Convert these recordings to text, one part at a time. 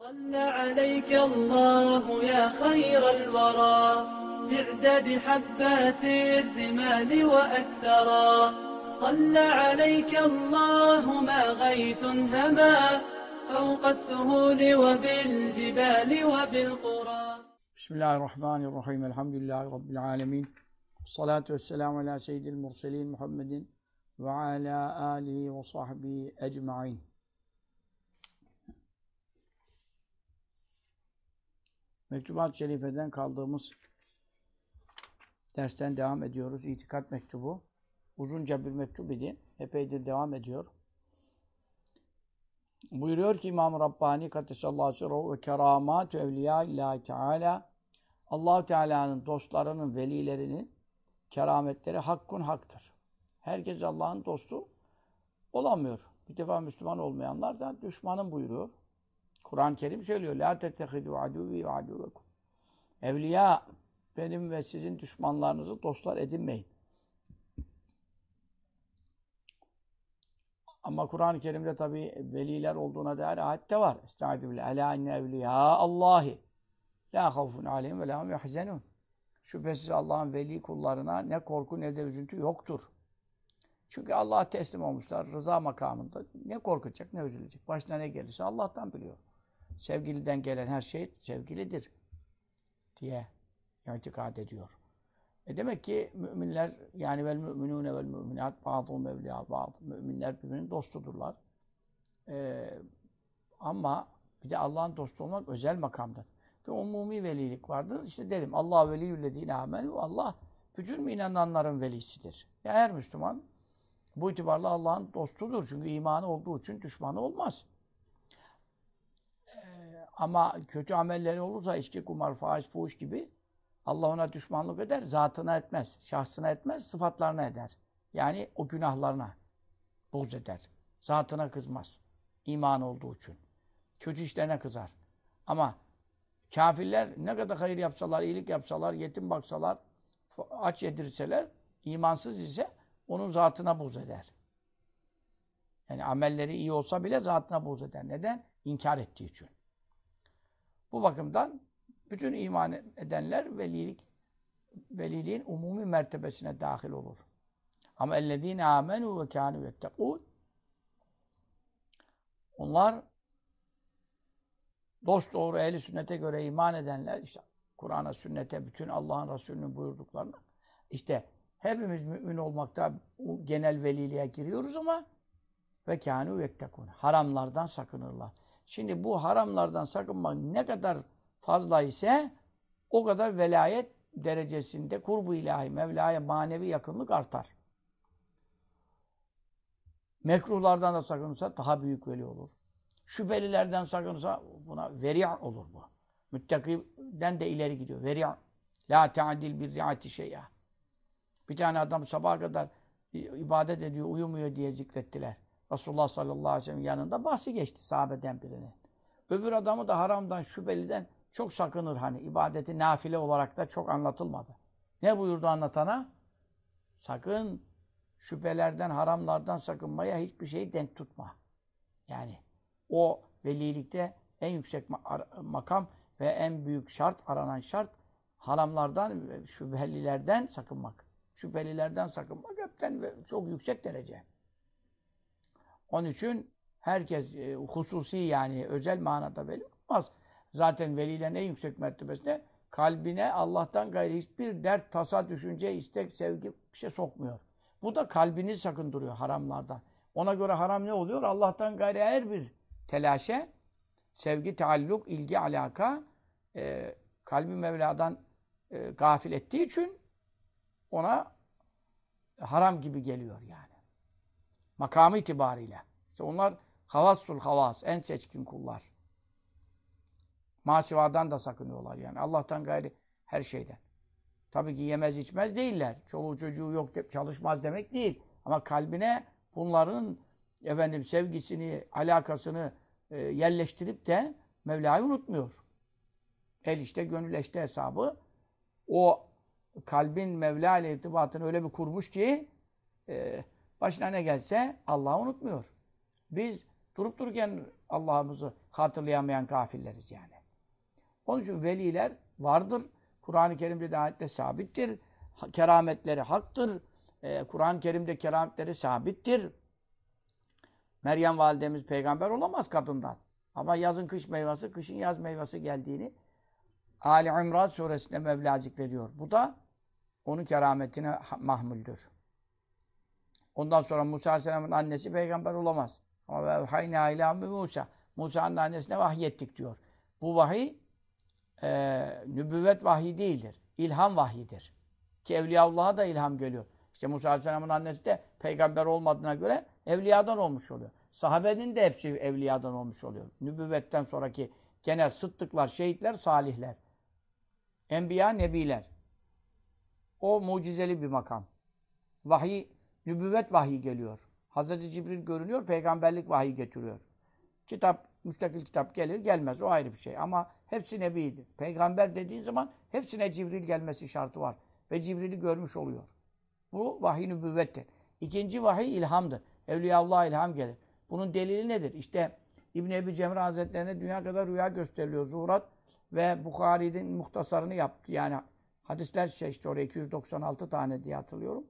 صلى عليك الله يا خير الورى تعداد حبات الرمال وأكثرا صلى عليك الله ما غيث هما فوق السهول وبالجبال وبالقرى. بسم الله الرحمن الرحيم. الحمد لله رب العالمين. الصلاة والسلام على سيد المرسلين محمد وعلى آله وصحبه أجمعين. Mektubat-ı Şerife'den kaldığımız dersten devam ediyoruz. İtikat mektubu. Uzunca bir mektup idi. Epeydir devam ediyor. Buyuruyor ki İmam-ı Rabbani Kaddesallahu sirruhu ve keramat-ü evliya-illahi teala, Allah-u Teala'nın dostlarının, velilerinin kerametleri hakkun haktır. Herkes Allah'ın dostu olamıyor. Bir defa Müslüman olmayanlar da düşmanın buyuruyor. Kur'an-ı Kerim söylüyor. La tettehidu aduvi ve aduvekum. Evliya, benim ve sizin düşmanlarınızı dostlar edinmeyin. Ama Kur'an-ı Kerim'de tabi veliler olduğuna dair ayet de var. Estaizu billah. Ela inne evliya Allahi la havfun aleyhim ve la hum yahzenun. Şüphesiz Allah'ın veli kullarına ne korku ne de üzüntü yoktur. Çünkü Allah'a teslim olmuşlar rıza makamında. Ne korkacak ne üzülecek. Başına ne gelirse Allah'tan biliyor. Sevgiliden gelen her şey sevgilidir diye itikad ediyor. Demek ki müminler yani vel müminune vel müminat ba'dhum evliya ba'd. Müminler birbirinin dostudurlar. Ama bir de Allah'ın dostu olmak özel makamdır. Bir umumi velilik vardır. İşte dedim Allah veliyyüllezîne âmenû. Allah bütün inananların velisidir. Ya her Müslüman bu itibarla Allah'ın dostudur. Çünkü imanı olduğu için düşmanı olmaz. Ama kötü amelleri olursa içki, kumar, faiz, fuhuş gibi Allah ona düşmanlık eder, zatına etmez, şahsına etmez, sıfatlarına eder. Yani o günahlarına buğz eder. Zatına kızmaz. İman olduğu için. Kötü işlerine kızar. Ama kafirler ne kadar hayır yapsalar, iyilik yapsalar, yetim baksalar, aç yedirseler, imansız ise onun zatına buğz eder. Yani amelleri iyi olsa bile zatına buğz eder. Neden? İnkar ettiği için. Bu bakımdan bütün iman edenler veliliğin umumi mertebesine dahil olur. Ama ellezîne âmenû ve kânû yettekûn. Onlar dosdoğru ehl-i sünnete göre iman edenler, işte Kur'an'a, sünnete, bütün Allah'ın Resulü'nün buyurduklarına, işte hepimiz mümin olmakta genel veliliğe giriyoruz ama ve kânû yettekûn. Haramlardan sakınırlar. Şimdi bu haramlardan sakınmak ne kadar fazla ise o kadar velayet derecesinde kurbu ilahi, Mevla'ya manevi yakınlık artar. Mekruhlardan da sakınırsa daha büyük veli olur. Şüphelilerden sakınırsa buna veri' olur bu. Müttakiden de ileri gidiyor. Veri' la ta'dil bir ri'ati şey'a. Bir tane adam sabaha kadar ibadet ediyor, uyumuyor diye zikrettiler. Resulullah sallallahu aleyhi ve sellem yanında bahsi geçti sahabeden birinin. Öbür adamı da haramdan, şüpheliden çok sakınır hani. İbadeti nafile olarak da çok anlatılmadı. Ne buyurdu anlatana? Sakın şüphelerden, haramlardan sakınmaya hiçbir şeyi denk tutma. Yani o velilikte en yüksek makam ve en büyük şart, aranan şart haramlardan ve şüphelilerden sakınmak. Şüphelilerden sakınmak hepten ve çok yüksek derece. Onun için herkes hususi yani özel manada veli olmaz. Zaten velilerin en yüksek mertebesinde kalbine Allah'tan gayrı hiçbir dert, tasa, düşünce, istek, sevgi bir şey sokmuyor. Bu da kalbini sakındırıyor haramlardan. Ona göre haram ne oluyor? Allah'tan gayrı her bir telaşe, sevgi, taalluk, ilgi, alaka kalbi Mevla'dan gafil ettiği için ona haram gibi geliyor yani. Makamı itibariyle. İşte onlar havassul havas, en seçkin kullar. Masivadan da sakınıyorlar yani. Allah'tan gayri her şeyden. Tabii ki yemez içmez değiller. Çoluğu çocuğu yok, çalışmaz demek değil. Ama kalbine bunların sevgisini, alakasını yerleştirip de Mevla'yı unutmuyor. El işte, gönül işte hesabı. O kalbin Mevla ile irtibatını öyle bir kurmuş ki başına ne gelse Allah'ı unutmuyor. Biz Durup dururken Allah'ımızı hatırlayamayan kafirleriz yani. Onun için veliler vardır. Kur'an-ı Kerim'de de ayette sabittir. Kerametleri haktır. Kur'an-ı Kerim'de kerametleri sabittir. Meryem validemiz peygamber olamaz kadından. Ama yazın kış meyvesi, kışın yaz meyvesi geldiğini Ali İmran suresinde Mevla zikrediyor. Bu da onun kerametine mahmuldür. Ondan sonra Musa Aleyhisselam'ın annesi peygamber olamaz. Ama vehayna ilâ Musa. Musa'nın annesine vahyettik diyor. Bu vahiy nübüvvet vahyi değildir. İlham vahyidir. Ki Evliyaullah'a da ilham geliyor. İşte Musa Aleyhisselam'ın annesi de peygamber olmadığına göre evliyadan olmuş oluyor. Sahabenin de hepsi evliyadan olmuş oluyor. Nübüvvetten sonraki genel sıddıklar, şehitler, salihler. Enbiya, nebiler. O mucizeli bir makam. Vahiy, nübüvvet vahyi geliyor. Hazreti Cibril görünüyor, peygamberlik vahyi getiriyor. Kitap, müstakil kitap gelir, gelmez. O ayrı bir şey. Ama hepsi nebidir. Peygamber dediğin zaman hepsine Cibril gelmesi şartı var. Ve Cibril'i görmüş oluyor. Bu vahiy nübüvvettir. İkinci vahiy ilhamdır. Evliyaullah'a ilham gelir. Bunun delili nedir? İşte İbn Ebi Cemre Hazretlerine dünya kadar rüya gösteriliyor. Zuhurat ve Bukhari'nin muhtasarını yaptı. Yani hadisler işte oraya 296 tane diye hatırlıyorum.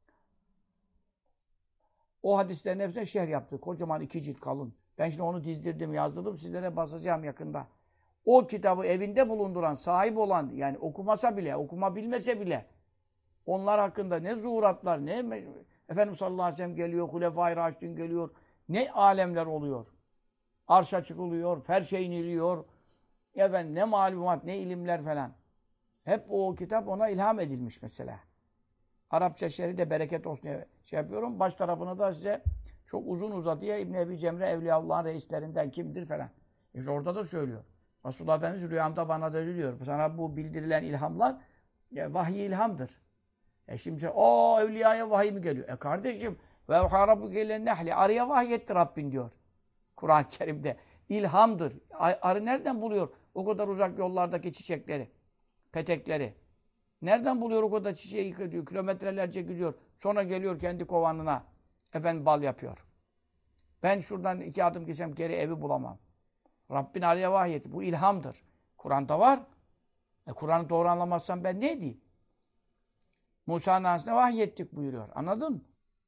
O hadislerin hepsine şerh yaptı. Kocaman 2 cilt kalın. Ben şimdi onu dizdirdim, yazdırdım. Sizlere basacağım yakında. O kitabı evinde bulunduran, sahip olan, yani okumasa bile, okuma bilmese bile onlar hakkında ne zuhuratlar, ne Efendimiz sallallahu aleyhi ve sellem geliyor, Hulefai Raşidin geliyor. Ne alemler oluyor. Arşa çıkılıyor, ferşe iniliyor. Efendim ne malumat, ne ilimler falan. Hep o kitap ona ilham edilmiş mesela. Arapça şerhi de bereket olsun diye şey yapıyorum. Baş tarafını da size çok uzun uzadıya İbn Ebi Cemre Evliyaullah'ın reislerinden kimdir falan. İşte orada da söylüyor. Resulullah Efendimiz rüyamda bana da diyor. Sana bu bildirilen ilhamlar vahiy ilhamdır. Şimdi o evliyaya vahiy mi geliyor? Kardeşim ve Rabbuke ile nehli arıya vahyetti Rabbin diyor. Kur'an-ı Kerim'de. İlhamdır. Arı nereden buluyor o kadar uzak yollardaki çiçekleri, petekleri? Nereden buluyor o kadar çiçeği yıkıyor, kilometrelerce gidiyor. Sonra geliyor kendi kovanına. Efendim bal yapıyor. Ben şuradan 2 adım geçsem geri evi bulamam. Rabbin araya vahyetti. Bu ilhamdır. Kur'an'da var. Kur'an'ı doğru anlamazsam ben ne diyeyim? Musa'nın annesine vahyettik buyuruyor. Anladın mı?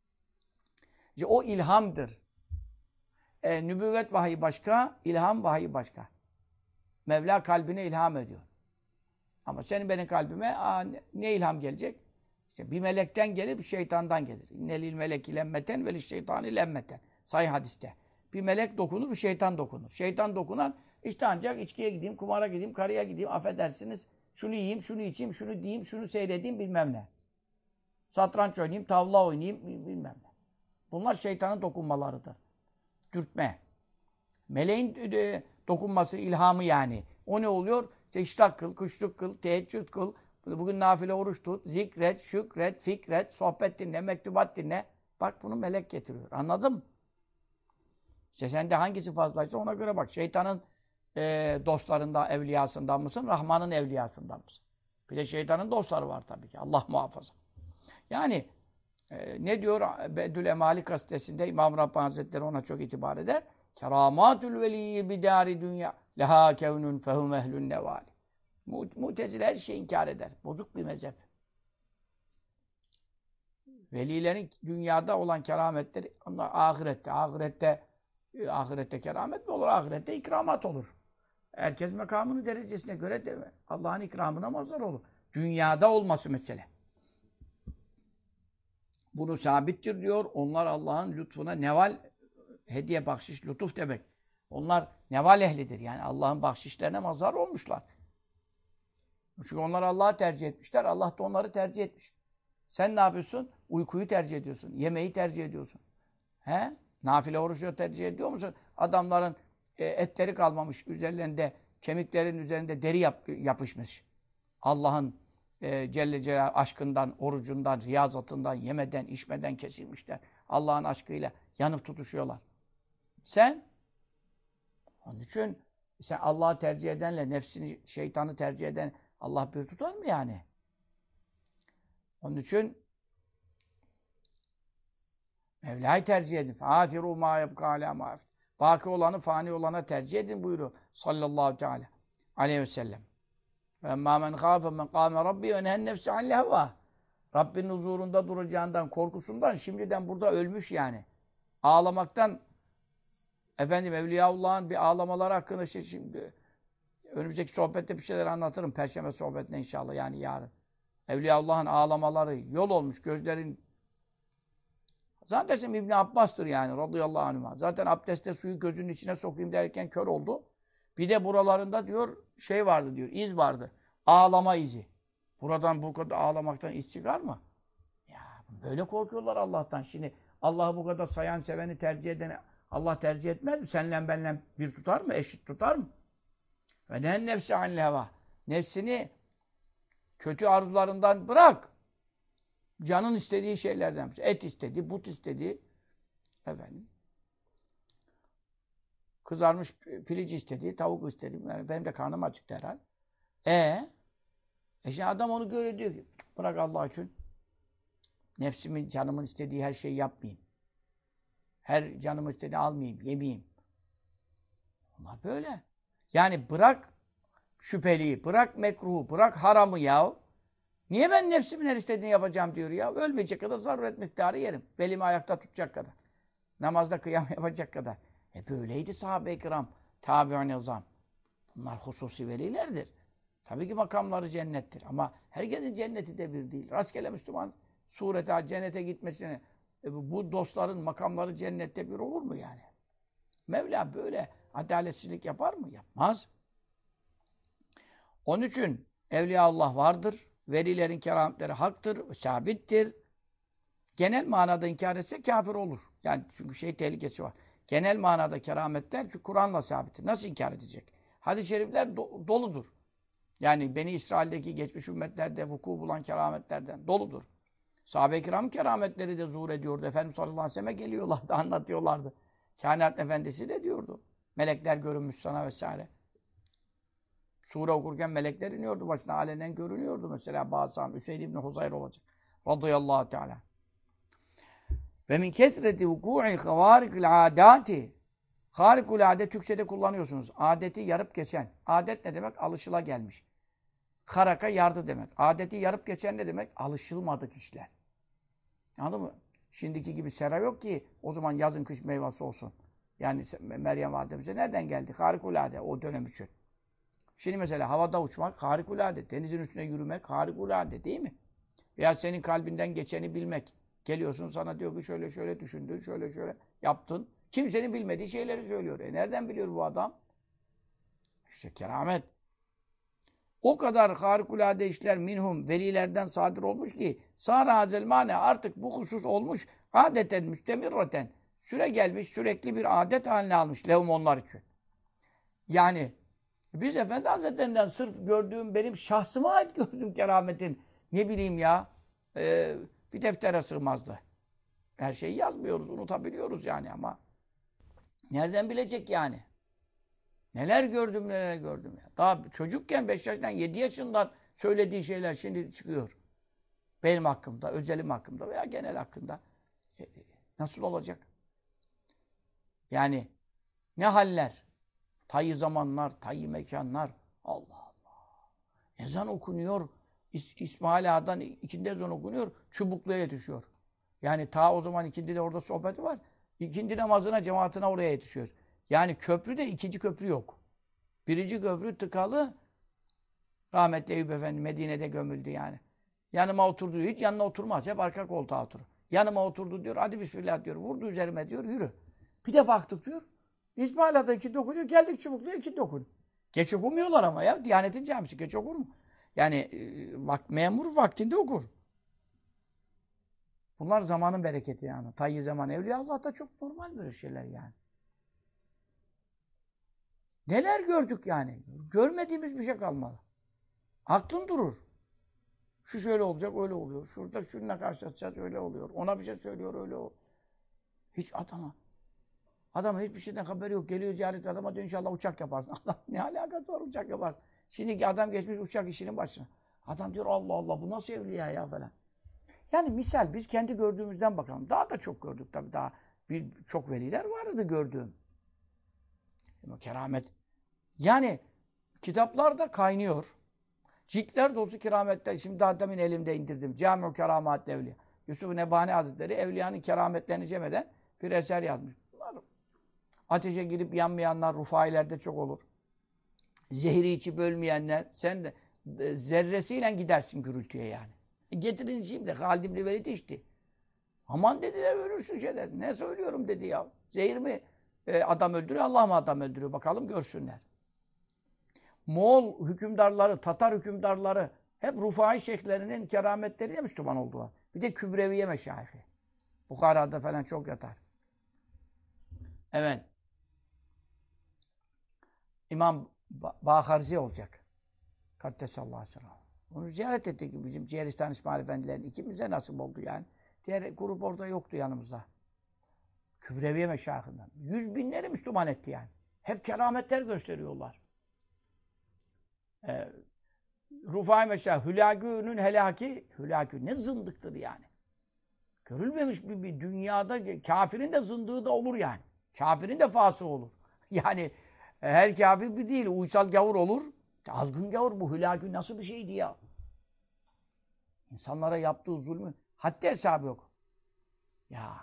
İşte o ilhamdır. Nübüvvet vahiy başka, ilham vahiy başka. Mevla kalbine ilham ediyor. Ama senin benim kalbime ne ilham gelecek? İşte bir melekten gelir, bir şeytandan gelir. İnnelil meleki lemmeten velil şeytani lemmeten. Sahih hadiste. Bir melek dokunur, bir şeytan dokunur. Şeytan dokunan işte ancak içkiye gideyim, kumara gideyim, karıya gideyim, affedersiniz. Şunu yiyeyim, şunu içeyim, şunu diyeyim, şunu seyredeyim bilmem ne. Satranç oynayayım, tavla oynayayım bilmem ne. Bunlar şeytanın dokunmalarıdır. Dürtme. Meleğin dokunması, ilhamı yani. O ne oluyor? İşte işrak kıl, kuşluk kıl, teheccüd kıl. Bugün nafile oruç tut, zikret, şükret, fikret, sohbet dinle, mektubat dinle. Bak bunu melek getiriyor. Anladın mı? İşte sende hangisi fazlaysa ona göre bak. Şeytanın dostlarından, evliyasından mısın? Rahman'ın evliyasından mısın? Bir de şeytanın dostları var tabii ki. Allah muhafaza. Yani ne diyor Beddül Emali gazetesinde İmam Rabbani Hazretleri ona çok itibar eder. Keramatül veliyyi bidâri dünya lehâ kevnün fehum ehlün nevâli. Mu'tezile her şeyi inkar eder. Bozuk bir mezhep. Velilerin dünyada olan kerametleri onlar ahirette. Ahirette keramet mi olur? Ahirette ikramat olur. Herkes makamını derecesine göre de Allah'ın ikramına mazhar olur. Dünyada olması mesele. Bunu sabittir diyor. Onlar Allah'ın lütfuna neval, hediye, bahşiş, lütuf demek. Onlar neval ehlidir. Yani Allah'ın bahşişlerine mazhar olmuşlar. Çünkü onlar Allah'ı tercih etmişler. Allah da onları tercih etmiş. Sen ne yapıyorsun? Uykuyu tercih ediyorsun. Yemeği tercih ediyorsun. He? Nafile oruçları tercih ediyor musun? Adamların etleri kalmamış. Üzerlerinde, kemiklerin üzerinde deri yapışmış. Allah'ın Celle Celal aşkından, orucundan, riyazatından, yemeden, içmeden kesilmişler. Allah'ın aşkıyla yanıp tutuşuyorlar. Sen, onun için sen Allah'ı tercih edenle nefsini, şeytanı tercih eden Allah bir tutar mı yani? Onun için Mevla'yı tercih edin. فَاَثِرُوا مَا يَبْقَى عَلَى مَا Baki olanı fani olana tercih edin buyuruyor sallallahu teala aleyhi ve sellem. وَاَمَّا مَنْ خَافَ مَنْ قَامَ رَبِّي وَنَهَا النَّفْسَ عَنْ الْهَوَى. Rabbinin huzurunda duracağından, korkusundan şimdiden burada ölmüş yani. Ağlamaktan, efendim Evliyaullah'ın bir ağlamaları hakkında şimdi önümüzdeki sohbette bir şeyler anlatırım. Perşembe sohbetine inşallah yani yarın. Evliyaullah'ın ağlamaları yol olmuş gözlerin. Zaten İbn Abbas'tır yani radıyallahu anh. Zaten abdestte suyu gözünün içine sokayım derken kör oldu. Bir de buralarında diyor şey vardı diyor, iz vardı. Ağlama izi. Buradan bu kadar ağlamaktan iz çıkar mı? Ya böyle korkuyorlar Allah'tan. Şimdi Allah'ı bu kadar sayan, seveni tercih eden Allah tercih etmez mi? Senle benle bir tutar mı? Eşit tutar mı? Ve ne nefsi anil heva. Nefsini kötü arzularından bırak. Canın istediği şeylerden. Et istedi, but istedi. Efendim. Kızarmış piliç istedi, tavuk istedi. Yani benim de karnım acıktı herhalde. Şimdi adam onu görüyor diyor ki bırak Allah için. Nefsimin, canımın istediği her şeyi yapmayayım. Her canımın istediğini almayayım, yemeyeyim. Onlar böyle. Yani bırak şüpheliyi, bırak mekruhu, bırak haramı ya. Niye ben nefsimin her istediğini yapacağım diyor ya. Ölmeyecek kadar zaruret miktarı yerim. Belimi ayakta tutacak kadar. Namazda kıyam yapacak kadar. Böyleydi sahabe-i kiram. Tabi'un azam. Bunlar hususi velilerdir. Tabii ki makamları cennettir. Ama herkesin cenneti de bir değil. Rastgele Müslüman surete, cennete gitmesine bu dostların makamları cennette bir olur mu yani? Mevla böyle adaletsizlik yapar mı? Yapmaz. Onun için Evliyaullah vardır. Velilerin kerametleri haktır, sabittir. Genel manada inkar etse kafir olur. Yani çünkü tehlikesi var. Genel manada kerametler çünkü Kur'an'la sabittir. Nasıl inkar edecek? Hadis-i şerifler doludur. Yani Beni İsrail'deki geçmiş ümmetlerde vuku bulan kerametlerden doludur. Sahabe-i kiram kerametleri de zuhur ediyordu. Efendimiz sallallahu aleyhi ve sellem'e geliyorlardı, anlatıyorlardı. Kainat Efendisi de diyordu. Melekler görünmüş sana vesaire. Sure okurken melekler iniyordu başına. Alenen görünüyordu mesela bazı Üseyd ibn Huzayr olacak. Radıyallahu teala. Ve min kesreti vuku'i havarikul adati. Harikul adet Türkçe'de kullanıyorsunuz. Adeti yarıp geçen. Adet ne demek? Alışılagelmiş. Haraka yardı demek. Adeti yarıp geçen ne demek? Alışılmadık işler. Anladın mı? Şimdiki gibi sera yok ki o zaman yazın kış meyvesi olsun. Yani Meryem Validemize nereden geldi? Harikulade o dönem için. Şimdi mesela havada uçmak harikulade. Denizin üstüne yürümek harikulade değil mi? Veya senin kalbinden geçeni bilmek. Geliyorsun sana diyor ki şöyle şöyle düşündün, şöyle şöyle yaptın. Kimsenin bilmediği şeyleri söylüyor. Nereden biliyor bu adam? İşte keramet. O kadar harikulade işler minhum velilerden sadır olmuş ki sâra hazelmâne artık bu husus olmuş adeten müstemirraten süre gelmiş sürekli bir adet haline almış lehum onlar için. Yani biz Efendi Hazretlerinden sırf gördüğüm benim şahsıma ait gördüğüm kerametin ne bileyim ya bir deftere sığmazdı. Her şeyi yazmıyoruz, unutabiliyoruz yani ama nereden bilecek yani? Neler gördüm, neler gördüm ya. Daha çocukken 5 yaşından 7 yaşından söylediği şeyler şimdi çıkıyor. Benim hakkımda, özelim hakkımda veya genel hakkında. Nasıl olacak? Yani ne haller? Tayyi zamanlar, tayyi mekanlar. Allah Allah. Ezan okunuyor. İsmail Ağa'dan ikindi ezan okunuyor. Çubuklu'ya yetişiyor. Yani ta o zaman ikindide orada sohbeti var. İkindi namazına, cemaatine oraya yetişiyor. Yani köprüde ikinci köprü yok. Birinci köprü tıkalı. Rahmetli Eyüp Efendi Medine'de gömüldü yani. Yanıma oturdu. Hiç yanına oturmaz. Hep arka koltuğa oturur. Yanıma oturdu diyor. Hadi bismillah diyor. Vurdu üzerime diyor. Yürü. Bir de baktık diyor. İsmail Ağa'da ikindi okunuyor. Geldik Çubuklu'ya ikindi okunuyor. Geç okumuyorlar ama ya. Diyanetin camisi geç okur mu? Yani memur vaktinde okur. Bunlar zamanın bereketi yani. Tayyi zaman Evliyaullah'ta çok normal böyle şeyler yani. Neler gördük yani. Görmediğimiz bir şey kalmadı. Aklın durur. Şu şöyle olacak, öyle oluyor. Şurada şununla karşılaşacağız, öyle oluyor. Ona bir şey söylüyor, öyle oluyor. Hiç adamın hiçbir şeyden haberi yok. Geliyor ziyaret adama diyor inşallah uçak yaparsın. Adam ne alakası var uçak yaparsın. Şimdiki adam geçmiş uçak işinin başına. Adam diyor Allah Allah bu nasıl evliya ya falan. Yani misal biz kendi gördüğümüzden bakalım. Daha da çok gördük tabii. Daha çok veliler vardı gördüğüm. Keramet. Yani kitaplarda kaynıyor. Ciltler dolusu kerametler. Şimdi daha demin elimde indirdim. Cami-ü Keramat Evliya. Yusuf Nebani Hazretleri evliyanın kerametlerini cem eden bir eser yazmış. Bunlar ateşe girip yanmayanlar rufailerde çok olur. Zehri içip ölmeyenler. Sen de zerresiyle gidersin gürültüye yani. Getirin şimdi Halid İbni Velid içti. Aman dediler ölürsün şeyler. Ne söylüyorum dedi ya. Zehir mi adam öldürüyor, Allah mı adam öldürüyor? Bakalım görsünler. Moğol hükümdarları, Tatar hükümdarları hep Rufai şeyhlerinin kerametleriyle Müslüman oldular. Bir de Kübreviye meşayihi. Bukhara'da falan çok yatar. Evet. İmam Baharzi olacak. Kaddesallahu aleyhi ve sellem. Onu ziyaret ettik bizim Ciğeristan İsmail Efendilerin. İkimize nasip oldu yani. Diğer grup orada yoktu yanımızda. Kübreviye meşayihinden. Yüz binleri Müslüman etti yani. Hep kerametler gösteriyorlar. Rufai meşayih, Hülagü'nün helaki, Hülagü ne zındıktır yani. Görülmemiş bir dünyada kafirin de zındığı da olur yani. Kafirin de fası olur. Yani her kafir bir değil, uysal gavur olur. Azgın gavur bu Hülagü nasıl bir şeydi ya? İnsanlara yaptığı zulmü haddi hesabı yok. Ya.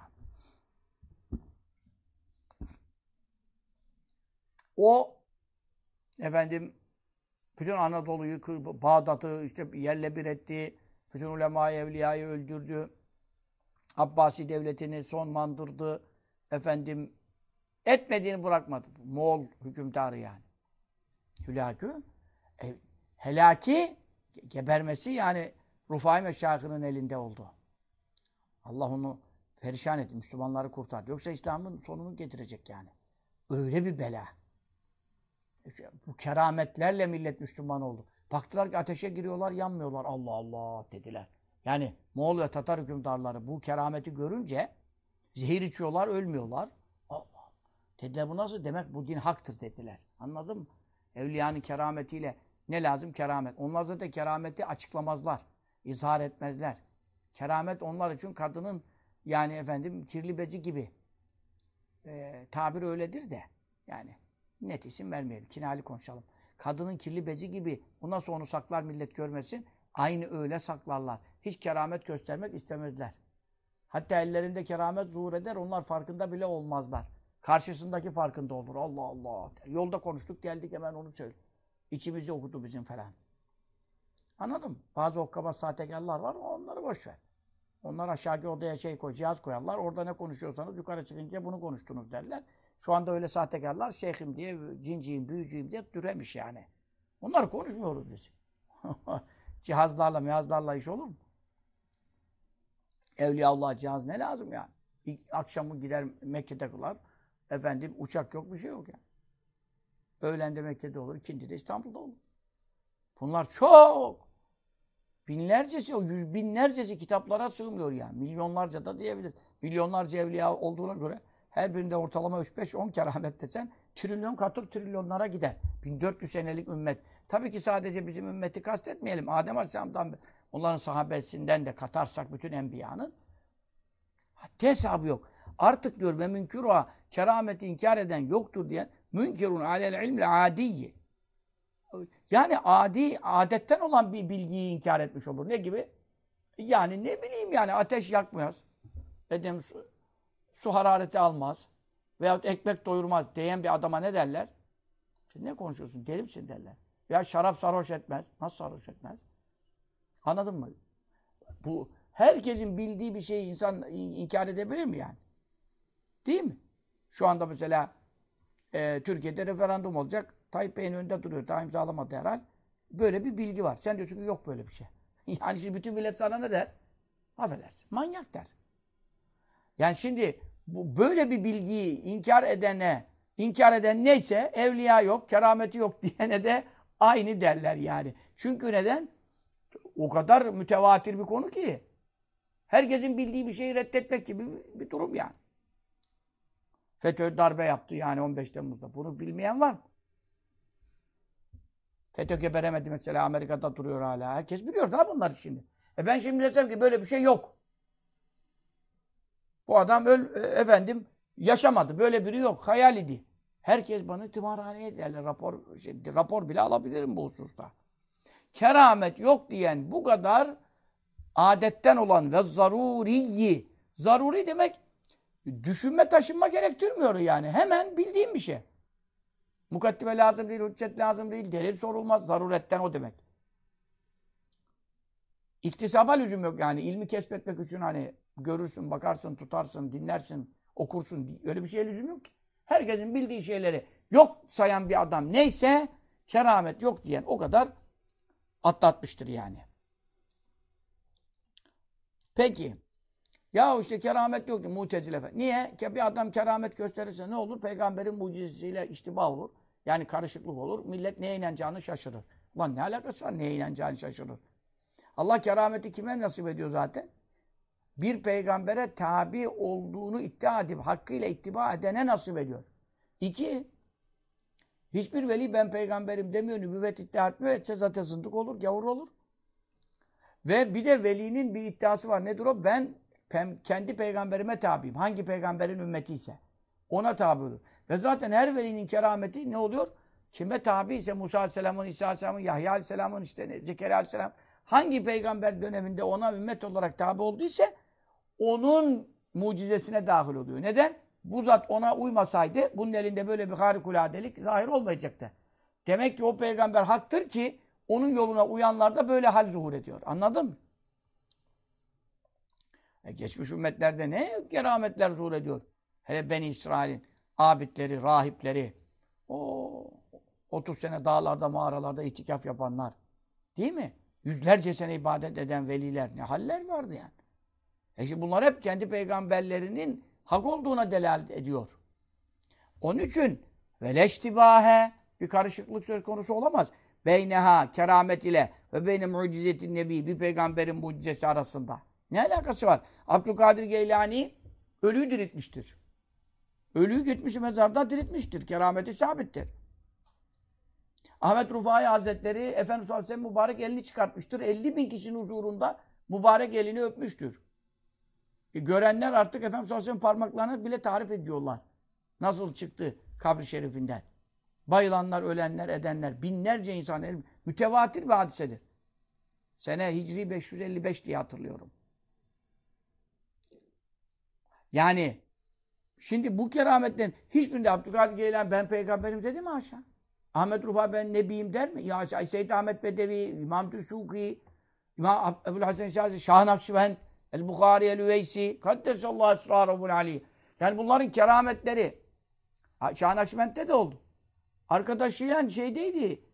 O efendim bütün Anadolu'yu, Bağdat'ı işte yerle bir etti. Bütün ulemayı, evliyayı öldürdü. Abbasi devletini sonlandırdı. Efendim etmediğini bırakmadı. Moğol hükümdarı yani. Hülagü. Helaki, gebermesi yani Rufai Meşayih'inin elinde oldu. Allah onu perişan etti. Müslümanları kurtardı. Yoksa İslam'ın sonunu getirecek yani. Öyle bir bela. Bu kerametlerle millet Müslüman oldu. Baktılar ki ateşe giriyorlar, yanmıyorlar. Allah Allah dediler. Yani Moğol ve Tatar hükümdarları bu kerameti görünce zehir içiyorlar, ölmüyorlar. Allah. Dediler bu nasıl? Demek bu din haktır dediler. Anladın mı? Evliyanın kerametiyle ne lazım? Keramet. Onlar zaten kerameti açıklamazlar. İzhar etmezler. Keramet onlar için kadının yani efendim kirli beci gibi. Tabir öyledir de. Yani net isim vermeyelim. Kinali konuşalım. Kadının kirli beci gibi. O nasıl onu saklar millet görmesin? Aynı öyle saklarlar. Hiç keramet göstermek istemezler. Hatta ellerinde keramet zuhur eder. Onlar farkında bile olmazlar. Karşısındaki farkında olur. Allah Allah. Yolda konuştuk geldik hemen onu söyle. İçimizi okudu bizim falan. Anladın mı? Bazı okkabaz sahtekarlar var. Onları boş ver. Onlar aşağıki odaya cihaz koyarlar. Orada ne konuşuyorsanız yukarı çıkınca bunu konuştunuz derler. Şu anda öyle sahtekarlar şeyhim diye, cinciyim, büyücüyüm diye türemiş yani. Onları konuşmuyoruz biz. Cihazlarla iş olur mu? Evliyaullah cihaz ne lazım yani? İlk akşamı gider Mekke'de kılar. Efendim uçak yok bir şey yok yani. Öğlen de Mekke'de olur, ikindi de İstanbul'da olur. Bunlar çok. Binlercesi, o yüz binlercesi kitaplara sığmıyor yani. Milyonlarca da diyebilir. Milyonlarca evliya olduğuna göre her birinde ortalama 3-5-10 keramet desen trilyon katır trilyonlara gider. 1400 senelik ümmet. Tabii ki sadece bizim ümmeti kastetmeyelim. Adem Aleyhisselam'dan onların sahabesinden de katarsak bütün enbiyanın haddi hesabı yok. Artık diyor ve münkiruha kerameti inkar eden yoktur diyen münkirun alel ilmle adiyyi. Yani adetten olan bir bilgiyi inkar etmiş olur. Ne gibi? Yani ne bileyim yani ateş yakmaz. Su harareti almaz. Veyahut ekmek doyurmaz diyen bir adama ne derler? Sen ne konuşuyorsun? Deli misin derler. Ya şarap sarhoş etmez. Nasıl sarhoş etmez? Anladın mı? Bu herkesin bildiği bir şeyi insan inkar edebilir mi yani? Değil mi? Şu anda mesela Türkiye'de referandum olacak. Tayyip Bey'in önünde duruyor. Daha imzalamadı herhal. Böyle bir bilgi var. Sen diyorsun ki yok böyle bir şey. Yani şimdi bütün millet sana ne der? Affedersin. Manyak der. Yani şimdi bu böyle bir bilgiyi inkar eden neyse evliya yok, kerameti yok diyene de aynı derler yani. Çünkü neden? O kadar mütevatir bir konu ki. Herkesin bildiği bir şeyi reddetmek gibi bir durum yani. FETÖ darbe yaptı yani 15 Temmuz'da. Bunu bilmeyen var mı? FETÖ geberemedi mesela Amerika'da duruyor hala. Herkes biliyor da bunları şimdi. Ben şimdi desem ki böyle bir şey yok. Bu adam efendim yaşamadı. Böyle biri yok. Hayal idi. Herkes bana tımarhaneye derler. Rapor bile alabilirim bu hususta. Keramet yok diyen bu kadar adetten olan ve zaruriyi. Zaruri demek düşünme taşınma gerektirmiyor yani. Hemen bildiğim bir şey. Mukaddime lazım değil, hüccet lazım değil, delil sorulmaz. Zaruretten o demek. İktisaba lüzum yok yani. İlmi kesbetmek için hani görürsün, bakarsın, tutarsın, dinlersin, okursun. Öyle bir şeye lüzum yok ki. Herkesin bildiği şeyleri yok sayan bir adam neyse keramet yok diyen o kadar atlatmıştır yani. Peki. Ya işte keramet yok diyor Mu'tezile. Niye? Bir adam keramet gösterirse ne olur? Peygamberin mucizesiyle iştiba olur. Yani karışıklık olur. Millet neye inanacağını şaşırır. Ulan ne alakası var neye inanacağını şaşırır. Allah kerameti kime nasip ediyor zaten? Bir peygambere tabi olduğunu iddia edip hakkıyla ittiba edene nasip ediyor. 2. Hiçbir veli ben peygamberim demiyor, nübüvvet iddia etmiyor. Etse zaten zındık olur, gavur olur. Ve bir de velinin bir iddiası var. Nedir o? Ben kendi peygamberime tabiyim. Hangi peygamberin ümmeti ise. Ona tabi olur. Ve zaten her velinin kerameti ne oluyor? Kime tabi ise Musa Aleyhisselam'ın, İsa Aleyhisselam'ın, Yahya Aleyhisselam'ın, işte Zekeriya Aleyhisselam. Hangi peygamber döneminde ona ümmet olarak tabi olduysa onun mucizesine dahil oluyor. Neden? Bu zat ona uymasaydı bunun elinde böyle bir harikuladelik zahir olmayacaktı. Demek ki o peygamber haktır ki onun yoluna uyanlar da böyle hal zuhur ediyor. Anladın mı? Geçmiş ümmetlerde ne kerametler zuhur ediyor. Hele Beni İsrail'in abidleri, rahipleri, o 30 sene dağlarda, mağaralarda itikaf yapanlar. Değil mi? Yüzlerce sene ibadet eden veliler. Ne haller vardı yani. Şimdi bunlar hep kendi peygamberlerinin hak olduğuna delalet ediyor. Onun için veleştibahe bir karışıklık söz konusu olamaz. Beyneha keramet ile ve beyne mucizetin nebi bir peygamberin mucizesi arasında. Ne alakası var? Abdülkadir Geylani ölüyü diriltmiştir. Ölüyü gitmiş mezarda diriltmiştir. Kerameti sabittir. Ahmet Rufai Hazretleri Efendimiz sallallahu aleyhi ve sellem mübarek elini çıkartmıştır. 50.000 kişinin huzurunda mübarek elini öpmüştür. Görenler artık Efendimiz sallallahu aleyhi ve sellem parmaklarını bile tarif ediyorlar. Nasıl çıktı kabri şerifinden. Bayılanlar, ölenler, edenler. Binlerce insan. Mütevatir bir hadisedir. Sene Hicri 555 diye hatırlıyorum. Yani şimdi bu kerametten hiçbirinde Abdülkadir Geylani ben peygamberim dedi mi haşa? Ahmet Rufai ben nebiyim der mi? Ya Seyyid Ahmet Bedevi, İmam Tüsuki, İmam Ebu'l-Hasen Şazi, Şah Nakşibend, El-Bukhari, El-Üveysi, Kaddesallahu esrarahul ali. Yani bunların kerametleri Şah Nakşibend'de de oldu. Arkadaşıyla şeydeydi,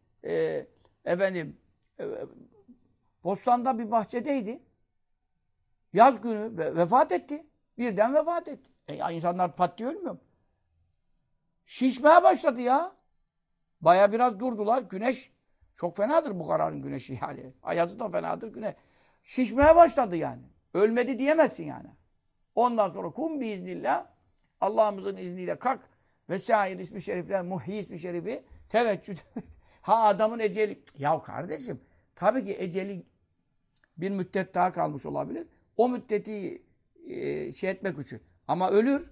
Bostan'da bir bahçedeydi. Yaz günü vefat etti. Birden vefat etti. İnsanlar pat diye ölmüyor mu? Şişmeye başladı ya. Baya biraz durdular. Güneş çok fenadır bu kararın güneşi yani. Ayazı da fenadır güneş. Şişmeye başladı yani. Ölmedi diyemezsin yani. Ondan sonra kum biiznillah Allah'ımızın izniyle kalk vesaire ismi şerifler, muhyi ismi şerifi teveccüh. Ha adamın eceli. Ya kardeşim tabii ki eceli bir müddet daha kalmış olabilir. O müddeti şey etmek için. Ama ölür.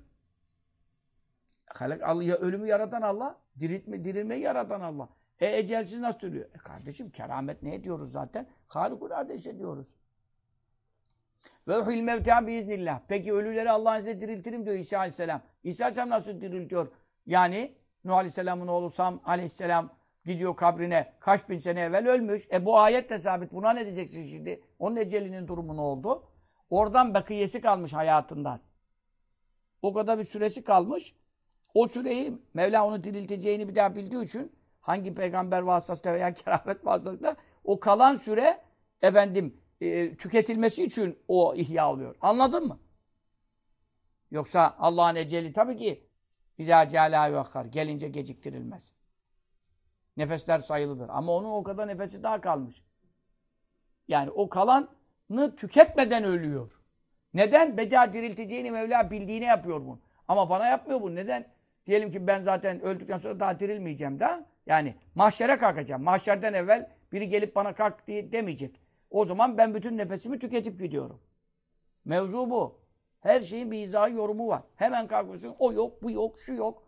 Ölümü yaratan Allah, dirilmeyi yaratan Allah. Ecelsiz nasıl ölüyor? Kardeşim keramet ne ediyoruz zaten? Harikulade ediyoruz. Ve uhil mevta biiznillah. Peki ölüleri Allah'ın izniyle diriltirim diyor İsa Aleyhisselam. İsa Aleyhisselam nasıl diriltiyor? Yani Nuh Aleyhisselam'ın oğlu Sam Aleyhisselam gidiyor kabrine kaç bin sene evvel ölmüş. Bu ayet de sabit. Buna ne diyeceksin şimdi? Onun ecelinin durumu ne oldu? Oradan bakiyesi kalmış hayatından. O kadar bir süresi kalmış. O süreyi Mevla onu dirilteceğini bir daha bildiği için hangi peygamber vasıtasıyla veya keramet vasıtasıyla o kalan süre tüketilmesi için o ihya oluyor. Anladın mı? Yoksa Allah'ın eceli tabii ki İzâ cealâ yuakhar. Gelince geciktirilmez. Nefesler sayılıdır. Ama onun o kadar nefesi daha kalmış. Yani o kalanı tüketmeden ölüyor. Neden? Beda dirilteceğini Mevla bildiğine yapıyor bunu. Ama bana yapmıyor bunu. Neden? Diyelim ki ben zaten öldükten sonra daha dirilmeyeceğim daha. Yani mahşere kalkacağım. Mahşerden evvel biri gelip bana kalk diye demeyecek. O zaman ben bütün nefesimi tüketip gidiyorum. Mevzu bu. Her şeyin bir izahı yorumu var. Hemen kalkıyorsun. O yok, bu yok, şu yok.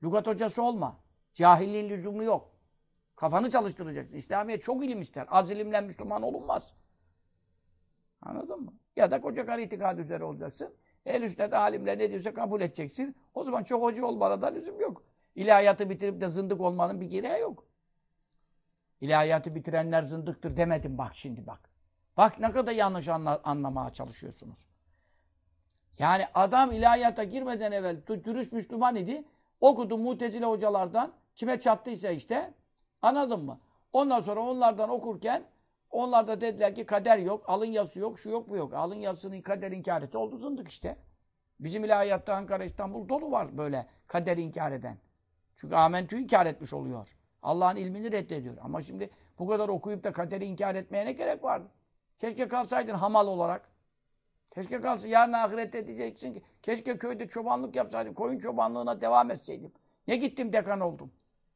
Lügat hocası olma. Cahilliğin lüzumu yok. Kafanı çalıştıracaksın. İslamiyet çok ilim ister. Az ilimle Müslüman olunmaz. Anladın mı? Ya da koca karı itikadı üzere olacaksın. Ehl-i sünnet alimler ne diyorsa kabul edeceksin. O zaman çok hoca olmana da lüzum yok. İlahiyatı bitirip de zındık olmanın bir gereği yok. İlahiyatı bitirenler zındıktır demedim bak şimdi bak. Bak ne kadar yanlış anlamaya çalışıyorsunuz. Yani adam ilahiyata girmeden evvel dürüst Müslüman idi. Okudu Mutezile hocalardan. Kime çattıysa işte. Anladın mı? Ondan sonra onlardan okurken onlar da dediler ki kader yok, alın yazısı yok, şu yok bu yok. Alın yazısını kader inkar etti. Oldu zındık işte. Bizim ilahiyatta Ankara, İstanbul dolu var böyle kader inkar eden. Çünkü amentü inkar etmiş oluyor. Allah'ın ilmini reddediyor. Ama şimdi bu kadar okuyup da kaderi inkar etmeye ne gerek vardı? Keşke kalsaydın hamal olarak. Keşke kalsın. Yarın ahirette diyeceksin ki keşke köyde çobanlık yapsaydım. Koyun çobanlığına devam etseydim. Ne gittim dekan oldum.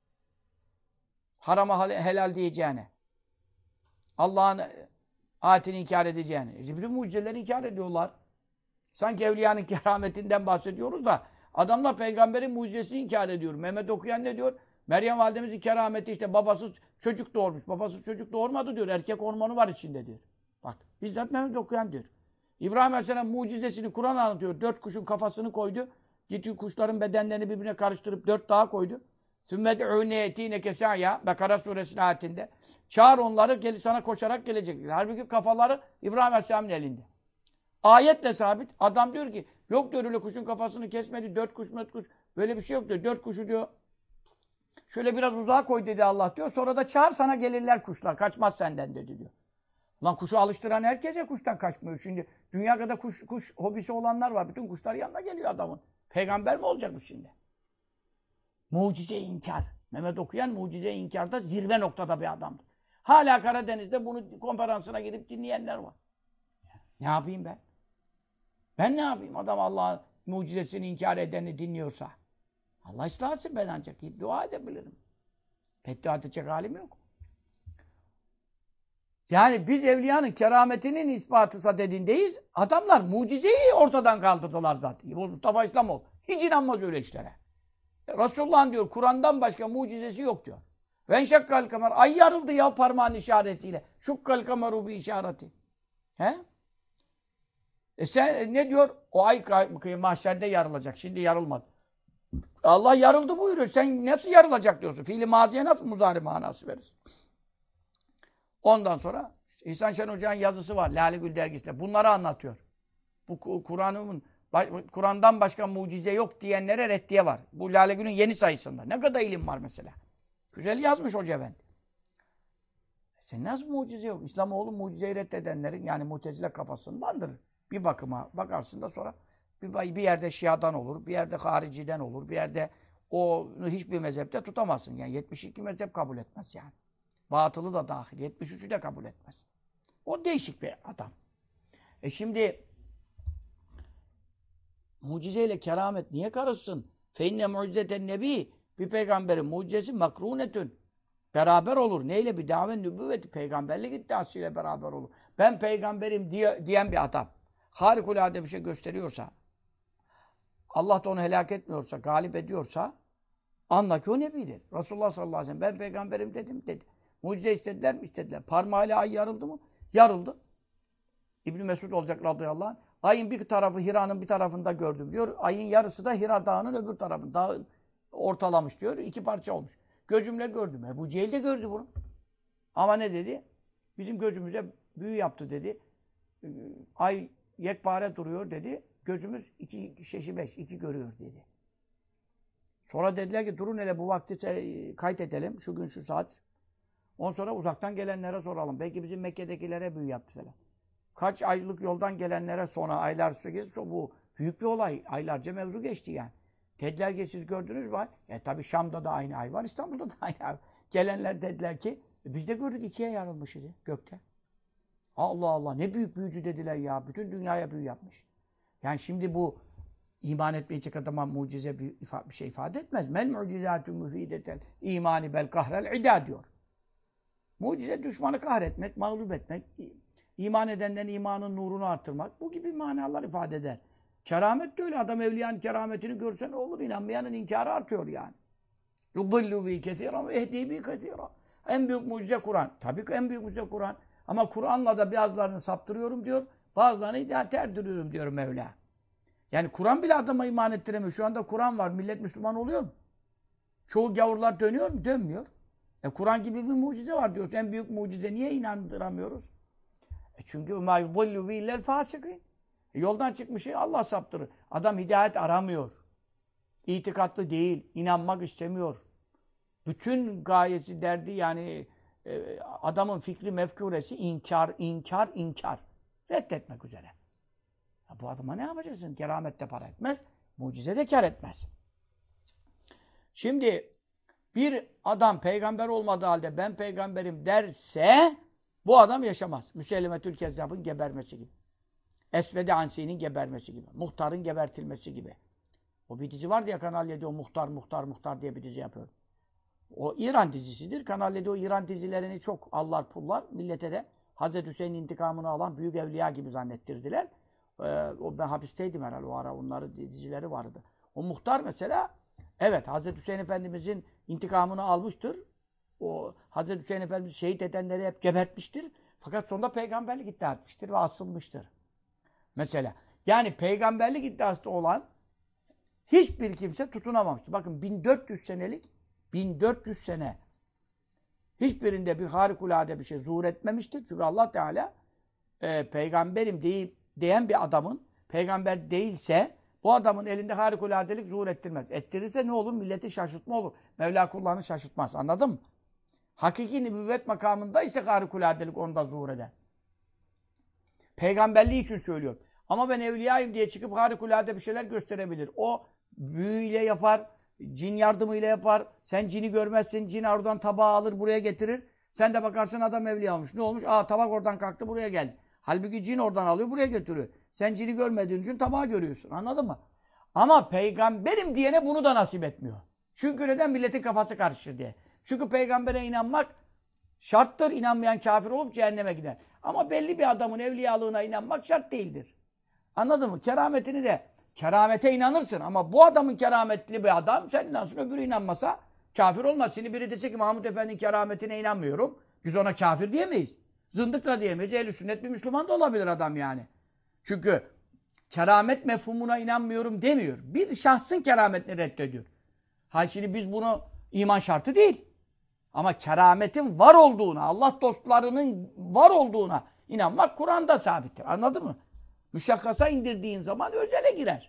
Harama helal diyeceğine. Allah'ın ayetini inkar edeceğine. Bütün mucizeleri inkar ediyorlar. Sanki evliyanın kerametinden bahsediyoruz da adamlar peygamberin mucizesini inkar ediyor. Mehmet okuyan ne diyor? Meryem validemizin kerameti işte babasız çocuk doğurmuş. Babasız çocuk doğurmadı diyor. Erkek hormonu var içinde diyor. Bak bizzat Mehmet okuyan diyor. İbrahim Aleyhisselam mucizesini Kur'an anlatıyor. 4 kuşun kafasını koydu. Gitti kuşların bedenlerini birbirine karıştırıp 4 daha koydu. Sümmed'ûne etîneke sa'ya Bekara suresinin ayetinde. Çağır onları sana koşarak gelecekler. Halbuki kafaları İbrahim Aleyhisselam'ın elinde. Ayetle sabit. Adam diyor ki yok diyor öyle kuşun kafasını kesmedi. 4 kuş. Böyle bir şey yok diyor. 4 kuşu diyor. Şöyle biraz uzağa koy dedi Allah diyor. Sonra da çağır sana gelirler kuşlar. Kaçmaz senden dedi diyor. Lan kuşu alıştıran herkese kuştan kaçmıyor. Şimdi dünya kadar kuş hobisi olanlar var. Bütün kuşlar yanına geliyor adamın. Peygamber mi olacakmış şimdi? Mucize inkar. Mehmet okuyan mucize inkarda zirve noktada bir adamdı. Hala Karadeniz'de bunu konferansına gidip dinleyenler var. Ne yapayım ben? Ben ne yapayım? Adam Allah'ın mucizesini inkar edeni dinliyorsa. Allah ıslah etsin ben ancak. Dua edebilirim. Beddua edecek halim yok. Yani biz evliyanın kerametinin ispatısa dediğindeyiz. Adamlar mucizeyi ortadan kaldırdılar zaten. Mustafa İslamoğlu hiç inanmaz öyle işlere. Resulullah'ın diyor Kur'an'dan başka mucizesi yok diyor. Ven şakkal kamer. Ay yarıldı ya parmağın işaretiyle. Şukkal kameru bi işareti. He? Sen ne diyor? O ay mahşerde yarılacak. Şimdi yarılmadı. Allah yarıldı buyuruyor. Sen nasıl yarılacak diyorsun? Fiili maziye nasıl muzari manası verirsin? Ondan sonra işte İhsan Şen Hoca'nın yazısı var. Lale Gül dergisinde. Bunları anlatıyor. Bu Kur'an'dan başka mucize yok diyenlere reddiye var. Bu Lale Gül'ün yeni sayısında. Ne kadar ilim var mesela. Güzel yazmış Hoca Efendi. Sen nasıl mucize yok? İslamoğlu mucizeyi reddedenlerin yani Mutezile kafasındandır. Bir bakıma bakarsın da sonra bir yerde Şia'dan olur, bir yerde Harici'den olur, bir yerde onu hiçbir mezhepte tutamazsın. Yani 72 mezhep kabul etmez yani. Batılı da dahil. 73'ü de kabul etmez. O değişik bir adam. Şimdi mucizeyle keramet niye karışsın? Feinne mucizeten nebi. Bir peygamberin mucizesi makrunetün. Beraber olur. Neyle? Bir davet nübüvveti. Peygamberlik iddiasıyla beraber olur. Ben peygamberim diyen bir adam harikulade bir şey gösteriyorsa, Allah da onu helak etmiyorsa, galip ediyorsa anla ki o nebidir. Resulullah sallallahu aleyhi ve sellem ben peygamberim dedim dedi. Mucize istediler mi? İstediler. Parmağıyla ay yarıldı mı? Yarıldı. İbn Mesud olacak radıyallahu anh. Ayın bir tarafı Hira'nın bir tarafında gördüm diyor. Ayın yarısı da Hira Dağı'nın öbür tarafında. Dağın ortalamış diyor. 2 parça olmuş. Gözümle gördüm. Ebu Cehil de gördü bunu. Ama ne dedi? Bizim gözümüze büyü yaptı dedi. Ay yekpare duruyor dedi. Gözümüz 2 şeşi 5. 2 görüyor dedi. Sonra dediler ki durun hele bu vakti kaydedelim. Şu gün şu saat. Ondan sonra uzaktan gelenlere soralım. Belki bizim Mekke'dekilere büyü yaptı falan. Kaç aylık yoldan gelenlere sonra aylar geçti. Bu büyük bir olay. Aylarca mevzu geçti yani. Dediler ki siz gördünüz mü? Tabi Şam'da da aynı ay var. İstanbul'da da aynı ay var. Gelenler dediler ki biz de gördük 2'ye yarılmış idi gökte. Allah Allah ne büyük büyücü dediler ya. Bütün dünyaya büyü yapmış. Yani şimdi bu iman etmeyecek adama mucize bir şey ifade etmez. Mel mucizatü müfideten imani bel kahrel idâ diyor. Mucize düşmanı kahretmek, mağlup etmek, iman edenlerin imanın nurunu arttırmak bu gibi manalar ifade eder. Keramet de öyle. Adam evliyanın kerametini görse ne olur? İnanmayanın inkarı artıyor yani. يُضِلُّ بِي كَثِيرًا وَيَهْدِي بِي كَثِيرًا. En büyük mucize Kur'an. Tabii ki en büyük mucize Kur'an. Ama Kur'an'la da bazılarını saptırıyorum diyor. Bazılarını hidayete erdiriyorum diyor Mevla. Yani Kur'an bile adama iman ettiremiyor. Şu anda Kur'an var. Millet Müslüman oluyor mu? Çoğu gavurlar dönüyor mu? Dönmüyor. Kur'an gibi bir mucize var diyoruz. En büyük mucize niye inandıramıyoruz? Çünkü مَا يُضِلُّ بِي اِلَّا الْفَاسِقِينَ. Yoldan çıkmışı Allah saptırır. Adam hidayet aramıyor. İtikatlı değil. İnanmak istemiyor. Bütün gayesi, derdi yani adamın fikri mefkuresi inkar, inkar, inkar. Reddetmek üzere. Ya bu adama ne yapacaksın? Keramet de para etmez. Mucize de kar etmez. Şimdi bir adam peygamber olmadığı halde ben peygamberim derse bu adam yaşamaz. Müsellemetül Kezzab'ın gebermesi gibi. Esved-i Ansi'nin gebermesi gibi. Muhtar'ın gebertilmesi gibi. O bir dizi vardı ya Kanal 7'de o Muhtar diye bir dizi yapıyor. O İran dizisidir. Kanal 7'de o İran dizilerini çok allar pullar. Millete de Hazreti Hüseyin'in intikamını alan büyük evliya gibi zannettirdiler. Ben hapisteydim herhalde o ara. Onların dizileri vardı. O Muhtar mesela evet Hazreti Hüseyin Efendimizin intikamını almıştır. O Hazreti Hüseyin Efendimiz şehit edenleri hep gebertmiştir. Fakat sonunda peygamberlik iddia etmiştir ve asılmıştır. Mesela yani peygamberlik iddiası olan hiçbir kimse tutunamamıştır. Bakın 1400 sene hiçbirinde bir harikulade bir şey zuhur etmemiştir. Çünkü Allah Teala peygamberim diyen bir adamın peygamber değilse bu adamın elinde harikuladelik zuhur ettirmez. Ettirirse ne olur? Milleti şaşırtma olur. Mevla kullarını şaşırtmaz. Anladın mı? Hakiki nübüvvet makamında ise harikuladelik onda zuhur eder. Peygamberliği için söylüyorum. Ama ben evliyayım diye çıkıp harikulade bir şeyler gösterebilir. O büyüyle yapar, cin yardımıyla yapar. Sen cini görmezsin, cin oradan tabağı alır buraya getirir. Sen de bakarsın adam evliya olmuş. Ne olmuş? Tabak oradan kalktı buraya geldi. Halbuki cin oradan alıyor buraya getiriyor. Sen cini görmediğin için tabağı görüyorsun. Anladın mı? Ama peygamberim diyene bunu da nasip etmiyor. Çünkü neden? Milletin kafası karışır diye. Çünkü peygambere inanmak şarttır. İnanmayan kafir olup cehenneme gider. Ama belli bir adamın evliyalığına inanmak şart değildir. Anladın mı? Kerametini de keramete inanırsın ama bu adamın kerametli bir adam sen inansın öbürü inanmasa kafir olmaz. Şimdi biri dese ki Mahmud Efendi'nin kerametine inanmıyorum. Biz ona kafir diyemeyiz. Zındık da diyemeyiz. Ehl-i sünnet bir Müslüman da olabilir adam yani. Çünkü keramet mefhumuna inanmıyorum demiyor. Bir şahsın kerametini reddediyor. Şimdi biz bunu iman şartı değil. Ama kerametin var olduğuna, Allah dostlarının var olduğuna inanmak Kur'an'da sabittir. Anladın mı? Müşakkasa indirdiğin zaman özele girer.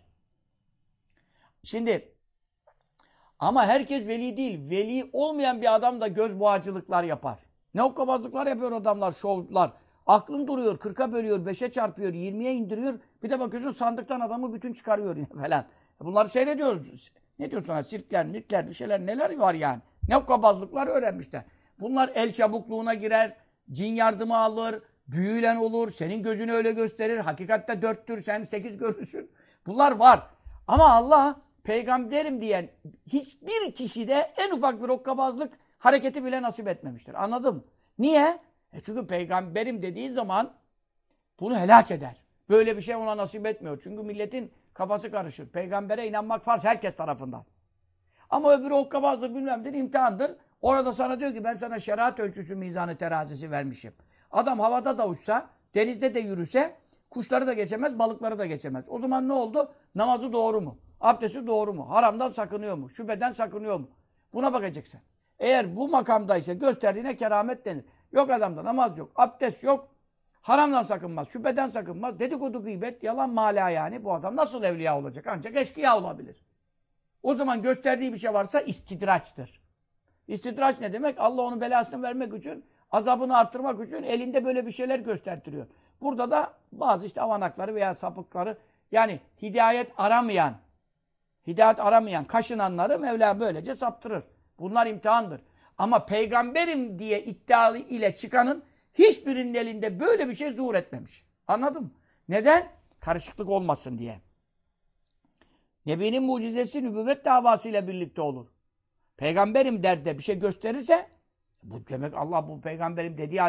Şimdi ama herkes veli değil. Veli olmayan bir adam da göz boğacılıklar yapar. Ne hokkabazlıklar yapıyor adamlar, şovlar. Aklın duruyor, 40'a bölüyor, 5'e çarpıyor, 20'ye indiriyor. Bir de bakıyorsun sandıktan adamı bütün çıkarıyor falan. Bunları seyrediyoruz. Ne diyorsun sana? Sirkler, bir şeyler neler var yani. Ne hokkabazlıklar öğrenmişler. Bunlar el çabukluğuna girer, cin yardımı alır, büyülen olur, senin gözünü öyle gösterir. Hakikatte 4'tür, sen 8 görürsün. Bunlar var. Ama Allah peygamberim diyen hiçbir kişide en ufak bir hokkabazlık hareketi bile nasip etmemiştir. Anladın mı? Niye? Çünkü peygamberim dediği zaman bunu helak eder. Böyle bir şey ona nasip etmiyor. Çünkü milletin kafası karışır. Peygambere inanmak farz herkes tarafından. Ama öbürü hokkabazdır bilmemdir, imtihandır. Orada sana diyor ki ben sana şeriat ölçüsü mizanı terazisi vermişim. Adam havada da uçsa, denizde de yürüse, kuşları da geçemez, balıkları da geçemez. O zaman ne oldu? Namazı doğru mu? Abdesti doğru mu? Haramdan sakınıyor mu? Şüpheden sakınıyor mu? Buna bakacaksın. Eğer bu makamdaysa gösterdiğine keramet denir. Yok adamda namaz yok, abdest yok, haramdan sakınmaz, şüpheden sakınmaz, dedikodu gıybet, yalan mala yani. Bu adam nasıl evliya olacak? Ancak eşkıya olabilir. O zaman gösterdiği bir şey varsa istidraçtır. İstidraç ne demek? Allah onun belasını vermek için, azabını arttırmak için elinde böyle bir şeyler göstertiriyor. Burada da bazı işte avanakları veya sapıkları yani hidayet aramayan, kaşınanları Mevla böylece saptırır. Bunlar imtihandır. Ama peygamberim diye iddialı ile çıkanın hiçbirinin elinde böyle bir şey zuhur etmemiş. Anladın mı? Neden? Karışıklık olmasın diye. Nebinin mucizesi nübüvvet davasıyla birlikte olur. Peygamberim der de bir şey gösterirse bu demek Allah bu peygamberim dediği halde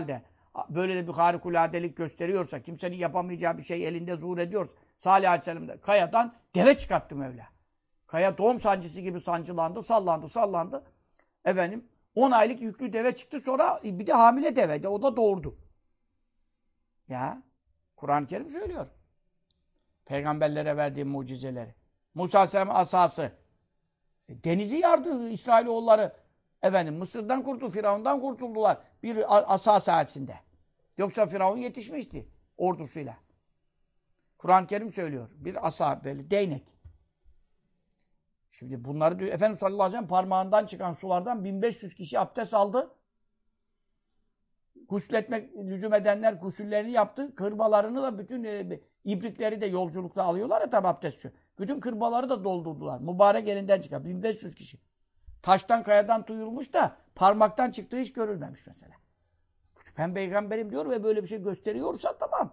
böyle de bir harikuladelik gösteriyorsa, kimsenin yapamayacağı bir şey elinde zuhur ediyorsa, Salih Aleyhisselam de kayadan deve çıkarttı Mevla. Kaya doğum sancısı gibi sancılandı, sallandı. Efendim 10 aylık yüklü deve çıktı, sonra bir de hamile deve de o da doğurdu. Ya Kur'an-ı Kerim söylüyor. Peygamberlere verdiği mucizeleri. Musa Aleyhisselam'ın asası. Denizi yardı İsrailoğulları. Efendim Mısır'dan Firavun'dan kurtuldular. Bir asa sayesinde. Yoksa Firavun yetişmişti ordusuyla. Kur'an-ı Kerim söylüyor. Bir asa böyle değnek. Şimdi bunları diyor, Efendimiz sallallahu aleyhi ve sellem parmağından çıkan sulardan 1500 kişi abdest aldı. Gusletmek, lüzum edenler gusüllerini yaptı. Kırbalarını da bütün ibrikleri de yolculukta alıyorlar ya tabi abdestçi. Bütün kırbaları da doldurdular. Mübarek elinden çıkan 1500 kişi. Taştan kayadan duyulmuş da parmaktan çıktığı hiç görülmemiş mesela. Ben peygamberim diyor ve böyle bir şey gösteriyorsa tamam.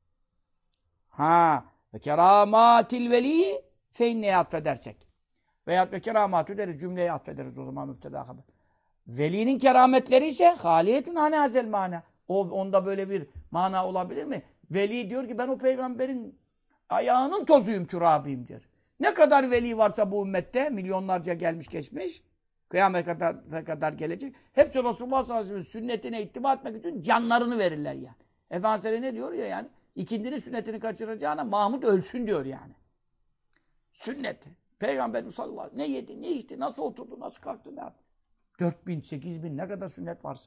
Ve keramatil veli feinneye atfedersek. Veyahut ve keramatü deriz, cümleye atfederiz o zaman müpteda haber. Velinin kerametleri ise haliyetun anazel mana. Onda böyle bir mana olabilir mi? Veli diyor ki ben o peygamberin ayağının tozuyum, türabiyim diyor. Ne kadar veli varsa bu ümmette, milyonlarca gelmiş geçmiş, kıyamete kadar gelecek. Hepsi Resulullah sallallahu aleyhi ve sellem sünnetine ittiba etmek için canlarını verirler yani. Efendimiz ne diyor ya yani? İkindinin sünnetini kaçıracağına Mahmud ölsün diyor yani. Sünneti. Peygamberimiz sallallahu aleyhi ve sellem ne yedi, ne içti, nasıl oturdu, nasıl kalktı, ne yaptı? 4000, 8000 ne kadar sünnet varsa.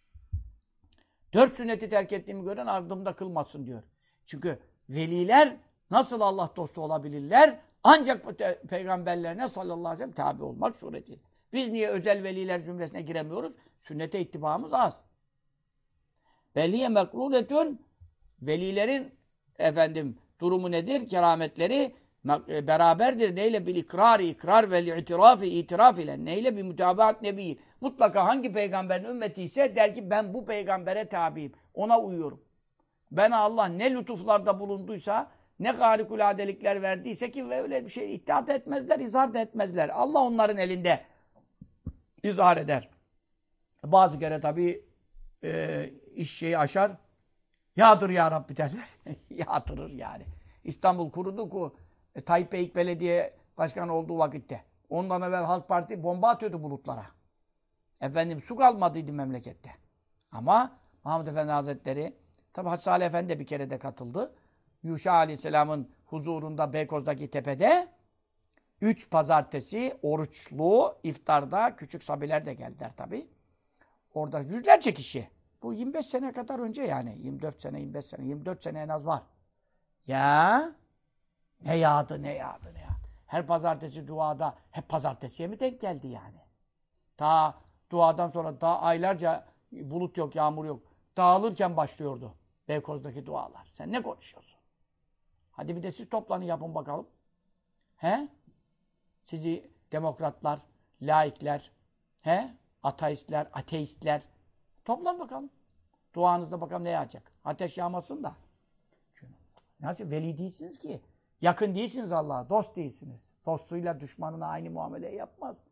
4 sünneti terk ettiğimi gören ardımda kılmasın diyor. Çünkü veliler nasıl Allah dostu olabilirler? Ancak peygamberlerine sallallahu aleyhi ve sellem tabi olmak suretiyle. Biz niye özel veliler cümlesine giremiyoruz? Sünnete ittibaımız az. Belliye mekruletün, velilerin durumu nedir? Kerametleri beraberdir. Neyle? Bil ikrar ve itiraf ile. Neyle? Bir mütabaat nebi. Mutlaka hangi peygamberin ümmeti ise der ki ben bu peygambere tabiyim. Ona uyuyorum. Bana Allah ne lütuflarda bulunduysa, ne harikuladelikler verdiyse ki öyle bir şey iddia etmezler, izhar da etmezler. Allah onların elinde izhar eder. Bazı kere tabii iş şeyi aşar. Yağdır ya Rabbi derler. Yağdırır yani. İstanbul kurudu. Tayyip Beyik Belediye Başkanı olduğu vakitte. Ondan evvel Halk Parti bomba atıyordu bulutlara. Su kalmadıydı memlekette. Ama Mahmud Efendi Hazretleri, tabi Hacı Salih Efendi de bir kere de katıldı. Yuşa Aleyhisselam'ın huzurunda Beykoz'daki tepede 3 pazartesi oruçlu iftarda küçük sabiler de geldiler tabi. Orada yüzlerce kişi. Bu 25 sene kadar önce yani. 24 sene, 25 sene, 24 sene en az var. Ya ne yağdı. Her pazartesi duada hep pazartesiye mi denk geldi yani? Ta duadan sonra daha aylarca bulut yok, yağmur yok. Dağılırken başlıyordu Beykoz'daki dualar. Sen ne konuşuyorsun? Hadi bir de siz toplanın yapın bakalım. He? Sizi demokratlar, laikler, ateistler, toplan bakalım. Duanızda bakalım ne yağacak? Ateş yağmasın da. Nasıl veli değilsiniz ki? Yakın değilsiniz Allah'a, dost değilsiniz. Dostuyla düşmanına aynı muameleyi yapmaz.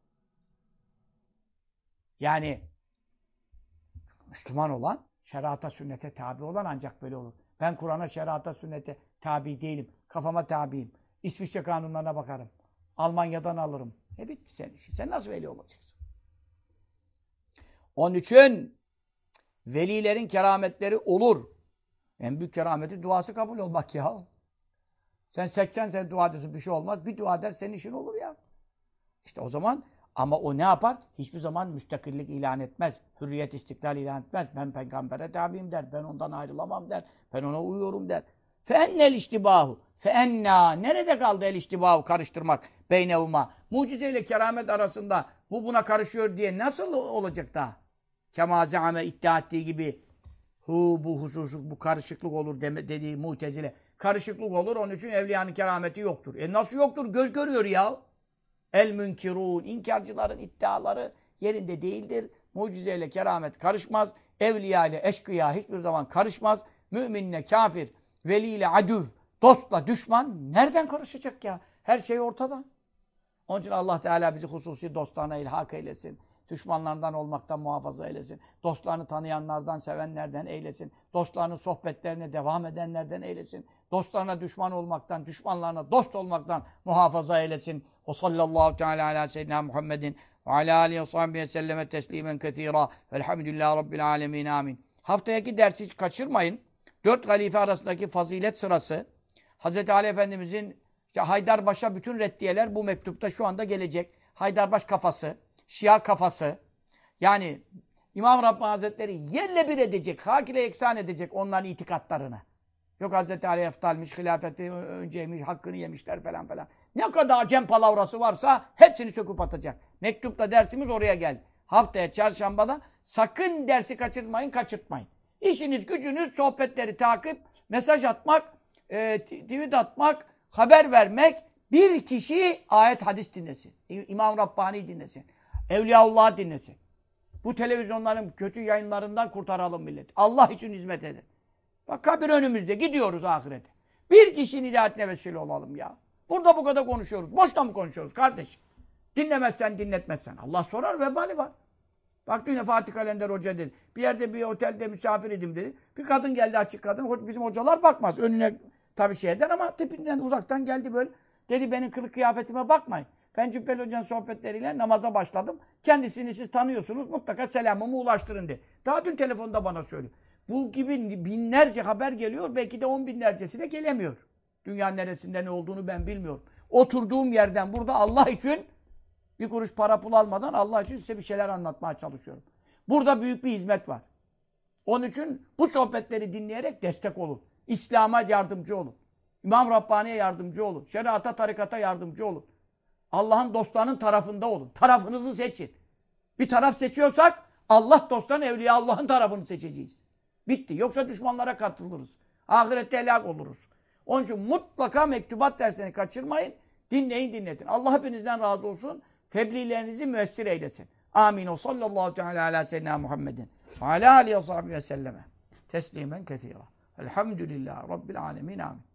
Yani Müslüman olan, şerata, sünnete tabi olan ancak böyle olur. Ben Kur'an'a, şerata, sünnete tabi değilim. Kafama tabiyim. İsviçre kanunlarına bakarım. Almanya'dan alırım. Bitti senin işin. Sen nasıl veli olacaksın? Onun için velilerin kerametleri olur. En büyük kerameti duası kabul olmak ya. Sen 80 sene dua ediyorsun, bir şey olmaz. Bir dua eder, senin işin olur ya. İşte o zaman ama o ne yapar? Hiçbir zaman müstakillik ilan etmez. Hürriyet, istiklal ilan etmez. Ben peygambere tabiyim der. Ben ondan ayrılamam der. Ben ona uyuyorum der. Feennel iştibahu. Feenna. Nerede kaldı el iştibahu? Karıştırmak. Beynevuma. Mucizeyle keramet arasında bu buna karışıyor diye nasıl olacak da? Kema zeame iddia ettiği gibi bu hususu, bu karışıklık olur dediği Mu'tezile. Karışıklık olur, onun için evliyanın kerameti yoktur. Nasıl yoktur? Göz görüyor ya. El münkirun. İnkarcıların iddiaları yerinde değildir. Mucizeyle keramet karışmaz. Evliya ile eşkıya hiçbir zaman karışmaz. Müminle kafir, veli ile adüv, dostla düşman nereden karışacak ya? Her şey ortada. Onun için Allah Teala bizi hususi dostlarına ilhak eylesin. Düşmanlarından olmaktan muhafaza eylesin. Dostlarını tanıyanlardan, sevenlerden eylesin. Dostlarının sohbetlerine devam edenlerden eylesin. Dostlarına düşman olmaktan, düşmanlarına dost olmaktan muhafaza eylesin. O sallallahu teala ala seyyidina Muhammedin ve ala alihi ve sahbihi selleme teslimen kethira. Velhamdülillahi rabbil alemin. Amin. Haftaki dersi hiç kaçırmayın. 4 halife arasındaki fazilet sırası. Hazreti Ali Efendimizin işte Haydarbaş'a bütün reddiyeler bu mektupta şu anda gelecek. Haydarbaş kafası, Şia kafası. Yani İmam Rabbani Hazretleri yerle bir edecek, hak ile eksan edecek onların itikatlarını. Yok Hazreti Ali eftalmiş, hilafeti önceymiş, hakkını yemişler falan falan. Ne kadar cem palavrası varsa hepsini söküp atacak. Mektupta dersimiz oraya geldi. Haftaya çarşambada sakın dersi kaçırmayın, kaçırtmayın. İşiniz, gücünüz, sohbetleri takip, mesaj atmak, tweet atmak, haber vermek. Bir kişi ayet hadis dinlesin. İmam Rabbani dinlesin. Evliyaullah dinlesin. Bu televizyonların kötü yayınlarından kurtaralım milleti. Allah için hizmet edin. Bak kabir önümüzde. Gidiyoruz ahirete. Bir kişinin hidayetine vesile olalım ya. Burada bu kadar konuşuyoruz. Boşta mı konuşuyoruz kardeş? Dinlemezsen, dinletmezsen. Allah sorar, vebali var. Bak yine Fatih Kalender Hoca dedi. Bir yerde bir otelde misafir idim dedi. Bir kadın geldi, açık kadın. Bizim hocalar bakmaz. Önüne tabii şey eder ama tipinden uzaktan geldi böyle. Dedi benim kılık kıyafetime bakmayın. Ben Cübbeli Hoca'nın sohbetleriyle namaza başladım. Kendisini siz tanıyorsunuz. Mutlaka selamımı ulaştırın dedi. Daha dün telefonda bana söylüyor. Bu gibi binlerce haber geliyor. Belki de 10 binlercesi de gelemiyor. Dünya neresinde ne olduğunu ben bilmiyorum. Oturduğum yerden burada Allah için bir kuruş para pul almadan Allah için size bir şeyler anlatmaya çalışıyorum. Burada büyük bir hizmet var. Onun için bu sohbetleri dinleyerek destek olun. İslam'a yardımcı olun. İmam Rabbani'ye yardımcı olun. Şeriata, tarikata yardımcı olun. Allah'ın dostlarının tarafında olun. Tarafınızı seçin. Bir taraf seçiyorsak Allah dostlarının, Evliya Allah'ın tarafını seçeceğiz. Bitti. Yoksa düşmanlara katılırız. Ahirette helak oluruz. Onun için mutlaka mektubat derslerini kaçırmayın. Dinleyin, dinletin. Allah hepinizden razı olsun. Tebliğlerinizi müessir eylesin. Amin. O sallallahu teala ala seyyidina Muhammedin. Ve ala alihi ve sahbihi ve selleme. Teslimen kesira. Elhamdülillahi Rabbil alemin. Amin.